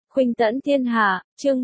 Khuynh tẫn thiên hạ, chương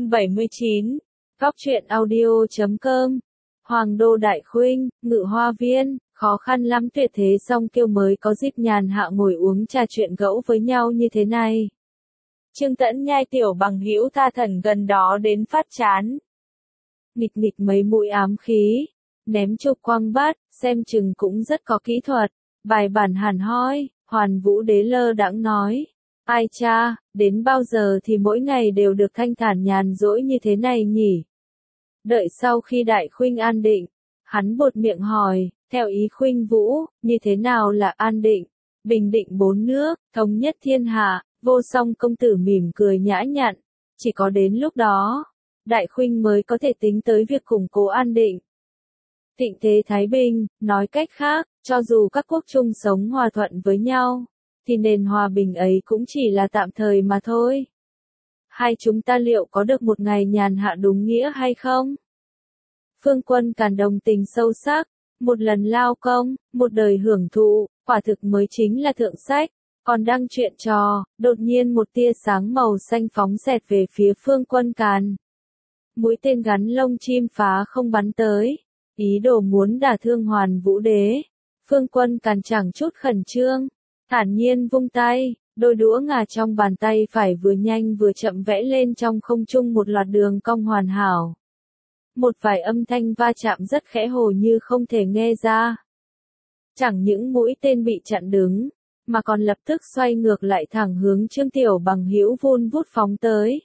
179. Góc truyện audio.com. Hoàng đô đại khuynh, ngự hoa viên, khó khăn lắm tuyệt thế song kiêu mới có dịp nhàn hạ ngồi uống trà chuyện gẫu với nhau như thế này. Trương Tẫn nhai tiểu bằng hữu tha thần gần đó đến phát chán. Nghịch nghịch mấy mũi ám khí, ném chụp quang bát, xem chừng cũng rất có kỹ thuật, bài bản hẳn hoi, Hoàn Vũ Đế lơ đãng nói. Ai cha, đến bao giờ thì mỗi ngày đều được thanh thản nhàn rỗi như thế này nhỉ? Đợi sau khi đại khuynh an định, hắn buột miệng hỏi, theo ý khuynh Vũ, như thế nào là an định? Bình định bốn nước, thống nhất thiên hạ, Vô Song công tử mỉm cười nhã nhặn, chỉ có đến lúc đó, đại khuynh mới có thể tính tới việc củng cố an định. Thịnh thế Thái Bình, nói cách khác, cho dù các quốc chung sống hòa thuận với nhau, thì nền hòa bình ấy cũng chỉ là tạm thời mà thôi. Hai chúng ta liệu có được một ngày nhàn hạ đúng nghĩa hay không? Phương Quân Càn đồng tình sâu sắc, một lần lao công, một đời hưởng thụ, quả thực mới chính là thượng sách. Còn đang chuyện trò, đột nhiên một tia sáng màu xanh phóng xẹt về phía Phương Quân Càn. Mũi tên gắn lông chim phá không bắn tới, ý đồ muốn đả thương Hoàn Vũ Đế. Phương Quân Càn chẳng chút khẩn trương, thản nhiên vung tay, đôi đũa ngà trong bàn tay phải vừa nhanh vừa chậm vẽ lên trong không trung một loạt đường cong hoàn hảo. Một vài âm thanh va chạm rất khẽ hồ như không thể nghe ra. Chẳng những mũi tên bị chặn đứng, mà còn lập tức xoay ngược lại thẳng hướng Trương Tiểu Bằng hữu vun vút phóng tới.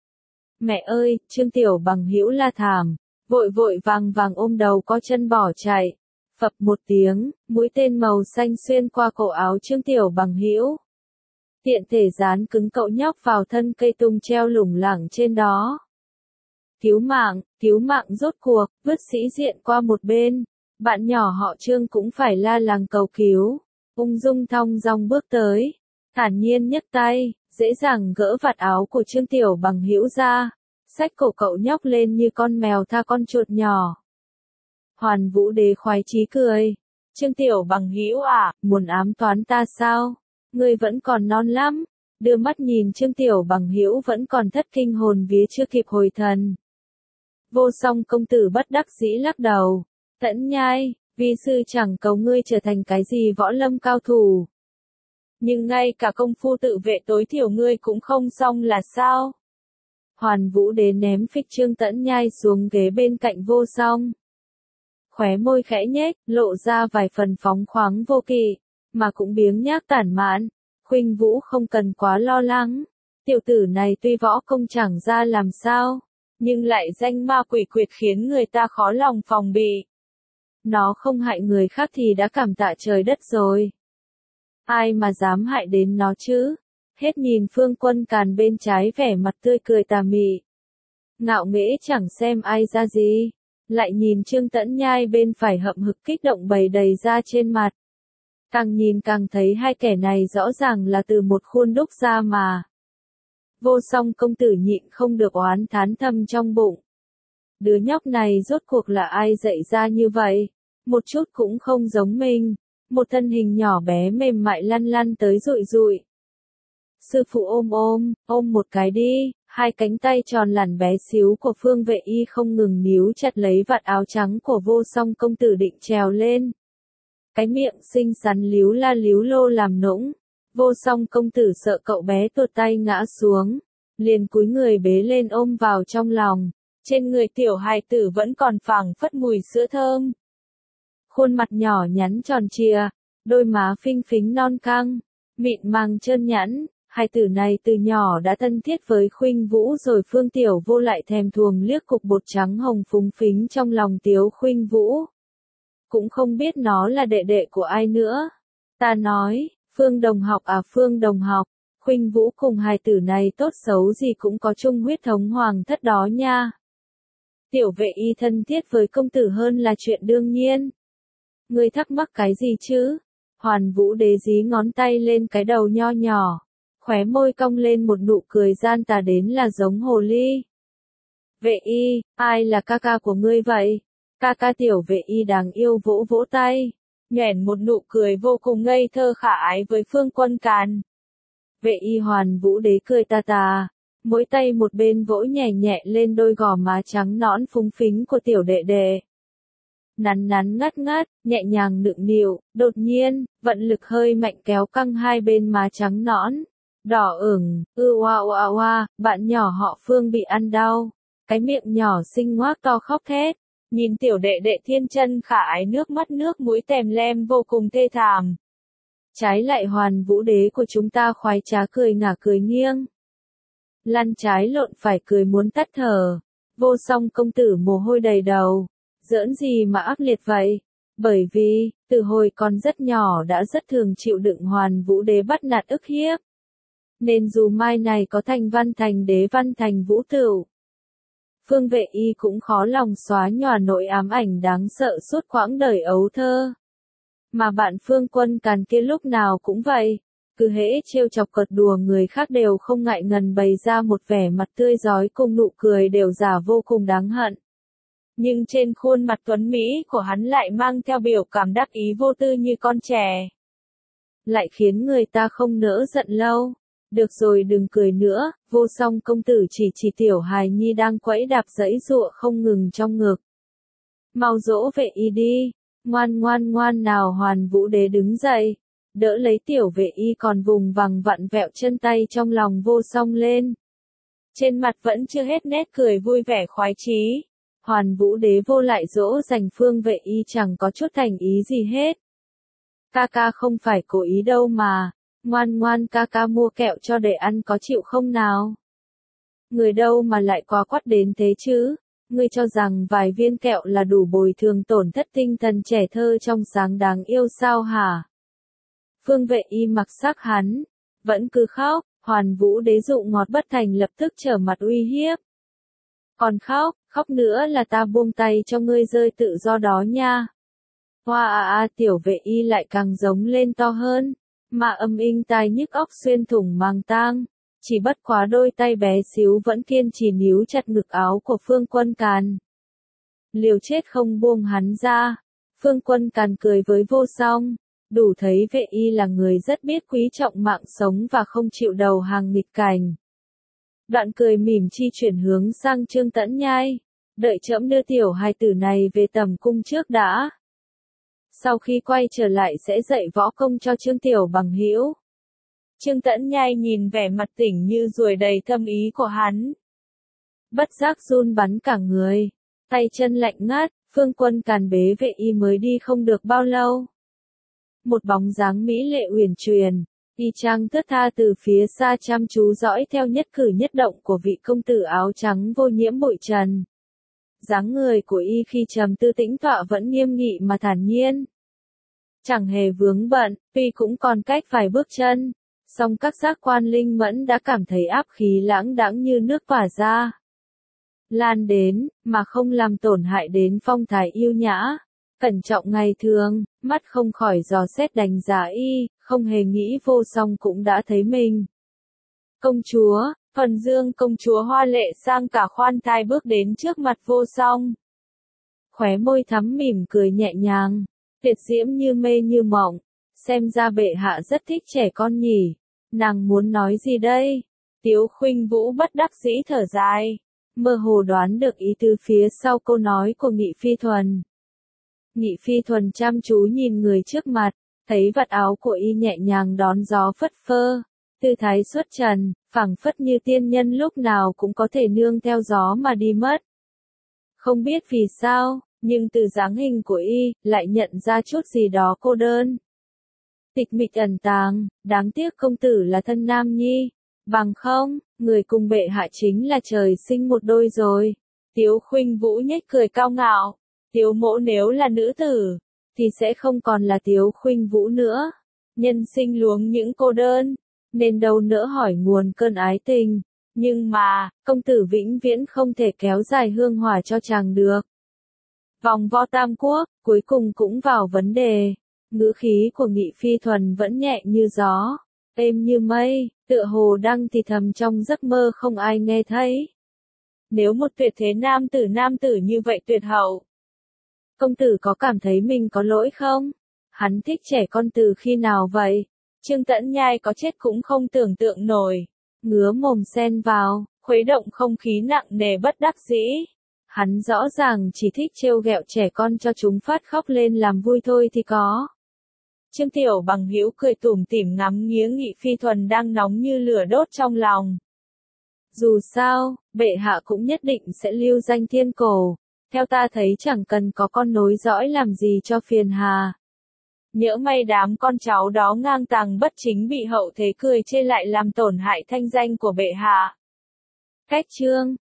Mẹ ơi, Trương Tiểu Bằng hữu la thảm, vội vội vàng vàng ôm đầu co chân bỏ chạy. Phập một tiếng, mũi tên màu xanh xuyên qua cổ áo Trương Tiểu Bằng hữu. Tiện thể dán cứng cậu nhóc vào thân cây tung treo lủng lẳng trên đó. Cứu mạng rốt cuộc, vứt sĩ diện qua một bên. Bạn nhỏ họ Trương cũng phải la làng cầu cứu. Ung dung thong dong bước tới, thản nhiên nhấc tay, dễ dàng gỡ vạt áo của Trương Tiểu Bằng hữu ra, xách cổ cậu nhóc lên như con mèo tha con chuột nhỏ. Hoàn Vũ Đế khoái chí cười, Trương Tiểu Bằng hữu à, muốn ám toán ta sao? Ngươi vẫn còn non lắm. Đưa mắt nhìn Trương Tiểu Bằng hữu vẫn còn thất kinh hồn vía chưa kịp hồi thần. Vô Song công tử bất đắc dĩ lắc đầu, Tẫn nhai, vi sư chẳng cầu ngươi trở thành cái gì võ lâm cao thủ. Nhưng ngay cả công phu tự vệ tối thiểu ngươi cũng không xong là sao? Hoàn Vũ Đế ném phích Trương Tẫn nhai xuống ghế bên cạnh Vô Song. Khóe môi khẽ nhếch, lộ ra vài phần phóng khoáng vô kỵ, mà cũng biếng nhác tản mạn. Khuynh Vũ không cần quá lo lắng. Tiểu tử này tuy võ công chẳng ra làm sao, nhưng lại danh ma quỷ quyệt khiến người ta khó lòng phòng bị. Nó không hại người khác thì đã cảm tạ trời đất rồi. Ai mà dám hại đến nó chứ? Hết nhìn Phương Quân Càn bên trái vẻ mặt tươi cười tà mị, ngạo nghễ chẳng xem ai ra gì. Lại nhìn Trương Tẫn nhai bên phải hậm hực kích động bày đầy ra trên mặt. Càng nhìn càng thấy hai kẻ này rõ ràng là từ một khuôn đúc ra mà. Vô Song công tử nhịn không được oán thán thầm trong bụng. Đứa nhóc này rốt cuộc là ai dạy ra như vậy? Một chút cũng không giống mình. Một thân hình nhỏ bé mềm mại lăn lăn tới rụi rụi. Sư phụ ôm một cái đi. Hai cánh tay tròn lẳn bé xíu của Phương Vệ Y không ngừng níu chặt lấy vạt áo trắng của Vô Song công tử định trèo lên. Cái miệng xinh xắn líu la líu lô làm nũng. Vô Song công tử sợ cậu bé tuột tay ngã xuống, liền cúi người bế lên ôm vào trong lòng. Trên người tiểu hài tử vẫn còn phảng phất mùi sữa thơm. Khuôn mặt nhỏ nhắn tròn trịa, đôi má phinh phính non căng, mịn màng trơn nhẵn. Hai tử này từ nhỏ đã thân thiết với Khuynh Vũ rồi. Phương Tiểu Vô lại thèm thuồng liếc cục bột trắng hồng phúng phính trong lòng Tiếu Khuynh Vũ. Cũng không biết nó là đệ đệ của ai nữa. Ta nói, Phương đồng học à, Phương đồng học, Khuynh Vũ cùng hài tử này tốt xấu gì cũng có chung huyết thống hoàng thất đó nha. Tiểu Vệ Y thân thiết với công tử hơn là chuyện đương nhiên. Ngươi thắc mắc cái gì chứ? Hoàn Vũ Đế dí ngón tay lên cái đầu nho nhỏ, khóe môi cong lên một nụ cười gian tà đến là giống hồ ly. Vệ Y, ai là ca ca của ngươi vậy? Ca ca. Tiểu Vệ Y đáng yêu vỗ vỗ tay, nhoẻn một nụ cười vô cùng ngây thơ khả ái với Phương Quân Càn. Vệ Y. Hoàn Vũ Đế cười tà tà, mỗi tay một bên vỗ nhẹ nhẹ lên đôi gò má trắng nõn phúng phính của tiểu đệ đệ. Nắn nắn ngắt ngắt, nhẹ nhàng nựng nịu, đột nhiên, vận lực hơi mạnh kéo căng hai bên má trắng nõn. Đỏ ửng, oa, bạn nhỏ họ Phương bị ăn đau. Cái miệng nhỏ xinh ngoác to khóc thét. Nhìn tiểu đệ đệ thiên chân khả ái nước mắt nước mũi tèm lem vô cùng thê thảm. Trái lại Hoàn Vũ Đế của chúng ta khoái trá cười ngả cười nghiêng. Lăn trái lộn phải cười muốn tắt thở. Vô Song công tử mồ hôi đầy đầu. Giỡn gì mà ác liệt vậy? Bởi vì, từ hồi còn rất nhỏ đã rất thường chịu đựng Hoàn Vũ Đế bắt nạt ức hiếp. Nên dù mai này có thành văn thành đế văn thành vũ tửu, Phương Vệ Y cũng khó lòng xóa nhòa nỗi ám ảnh đáng sợ suốt quãng đời ấu thơ. Mà bạn Phương Quân Càn kia lúc nào cũng vậy, cứ hễ trêu chọc cợt đùa người khác đều không ngại ngần bày ra một vẻ mặt tươi rói cùng nụ cười đều giả vô cùng đáng hận. Nhưng trên khuôn mặt tuấn mỹ của hắn lại mang theo biểu cảm đắc ý vô tư như con trẻ. Lại khiến người ta không nỡ giận lâu. Được rồi đừng cười nữa, Vô Song công tử chỉ tiểu hài nhi đang quẫy đạp giãy giụa không ngừng trong ngực. Mau dỗ Vệ Y đi, ngoan nào. Hoàn Vũ Đế đứng dậy, đỡ lấy tiểu Vệ Y còn vùng vằng vặn vẹo chân tay trong lòng Vô Song lên. Trên mặt vẫn chưa hết nét cười vui vẻ khoái chí. Hoàn Vũ Đế vô lại dỗ dành Phương Vệ Y chẳng có chút thành ý gì hết. Ca không phải cố ý đâu mà. Ngoan ca mua kẹo cho để ăn có chịu không nào? Người đâu mà lại quá quắt đến thế chứ? Ngươi cho rằng vài viên kẹo là đủ bồi thường tổn thất tinh thần trẻ thơ trong sáng đáng yêu sao hả? Phương Vệ Y mặc sắc hắn, vẫn cứ khóc. Hoàn Vũ Đế dụ ngọt bất thành lập tức trở mặt uy hiếp. Còn khóc nữa là ta buông tay cho ngươi rơi tự do đó nha. Hoa tiểu Vệ Y lại càng giống lên to hơn. Mà âm inh tai nhức óc xuyên thủng màng tang, chỉ bất quá đôi tay bé xíu vẫn kiên trì níu chặt ngực áo của Phương Quân Càn. Liều chết không buông hắn ra, Phương Quân Càn cười với Vô Song, đủ thấy Vệ Y là người rất biết quý trọng mạng sống và không chịu đầu hàng nghịch cảnh. Đoạn cười mỉm chi chuyển hướng sang Trương Tẫn Nhai, đợi trẫm đưa tiểu hài tử này về tầm cung trước đã. Sau khi quay trở lại sẽ dạy võ công cho Trương Tiểu Bằng hữu. Trương Tẫn Nhai nhìn vẻ mặt tỉnh như ruồi đầy thâm ý của hắn. Bất giác run bắn cả người, tay chân lạnh ngắt, Phương Quân Càn bế Vệ Y mới đi không được bao lâu. Một bóng dáng mỹ lệ uyển chuyển, y chang thướt tha từ phía xa chăm chú dõi theo nhất cử nhất động của vị công tử áo trắng vô nhiễm bụi trần. Dáng người của y khi trầm tư tĩnh tọa vẫn nghiêm nghị mà thản nhiên. Chẳng hề vướng bận, tuy cũng còn cách vài bước chân, song các giác quan linh mẫn đã cảm thấy áp khí lãng đãng như nước tỏa ra. Lan đến, mà không làm tổn hại đến phong thái yêu nhã. Cẩn trọng ngày thường, mắt không khỏi dò xét đánh giá y, không hề nghĩ Vô Song cũng đã thấy mình. Công chúa, Thuần Dương công chúa hoa lệ sang cả khoan thai bước đến trước mặt Vô Song. Khóe môi thắm mỉm cười nhẹ nhàng, tuyệt diễm như mê như mộng, xem ra bệ hạ rất thích trẻ con nhỉ. Nàng muốn nói gì đây? Tiếu Khuynh Vũ bất đắc dĩ thở dài, mơ hồ đoán được ý tứ phía sau câu nói của Nghị Phi Thuần. Nghị Phi Thuần chăm chú nhìn người trước mặt, thấy vạt áo của y nhẹ nhàng đón gió phất phơ, tư thái xuất trần, phảng phất như tiên nhân lúc nào cũng có thể nương theo gió mà đi mất. Không biết vì sao, nhưng từ dáng hình của y, lại nhận ra chút gì đó cô đơn. Tịch mịch ẩn tàng, đáng tiếc công tử là thân nam nhi, bằng không, người cùng bệ hạ chính là trời sinh một đôi rồi. Tiếu Khuynh Vũ nhếch cười cao ngạo, Tiếu mỗ nếu là nữ tử, thì sẽ không còn là Tiếu Khuynh Vũ nữa. Nhân sinh luống những cô đơn, nên đâu nỡ hỏi nguồn cơn ái tình, nhưng mà, công tử vĩnh viễn không thể kéo dài hương hỏa cho chàng được. Vòng vo tam quốc, cuối cùng cũng vào vấn đề. Ngữ khí của Nghị Phi Thuần vẫn nhẹ như gió, êm như mây, tựa hồ đang thì thầm trong giấc mơ không ai nghe thấy. Nếu một tuyệt thế nam tử như vậy tuyệt hậu, công tử có cảm thấy mình có lỗi không? Hắn thích trẻ con từ khi nào vậy? Trương Tẫn Nhai có chết cũng không tưởng tượng nổi. Ngứa mồm xen vào, khuấy động không khí nặng nề bất đắc dĩ. Hắn rõ ràng chỉ thích trêu ghẹo trẻ con cho chúng phát khóc lên làm vui thôi thì có. Trương Tiểu Bằng Hữu cười tủm tỉm ngắm nghía Nghị Phi Thuần đang nóng như lửa đốt trong lòng. Dù sao, bệ hạ cũng nhất định sẽ lưu danh thiên cổ. Theo ta thấy chẳng cần có con nối dõi làm gì cho phiền hà. Nhỡ may đám con cháu đó ngang tàng bất chính bị hậu thế cười chê lại làm tổn hại thanh danh của bệ hạ. Cách chương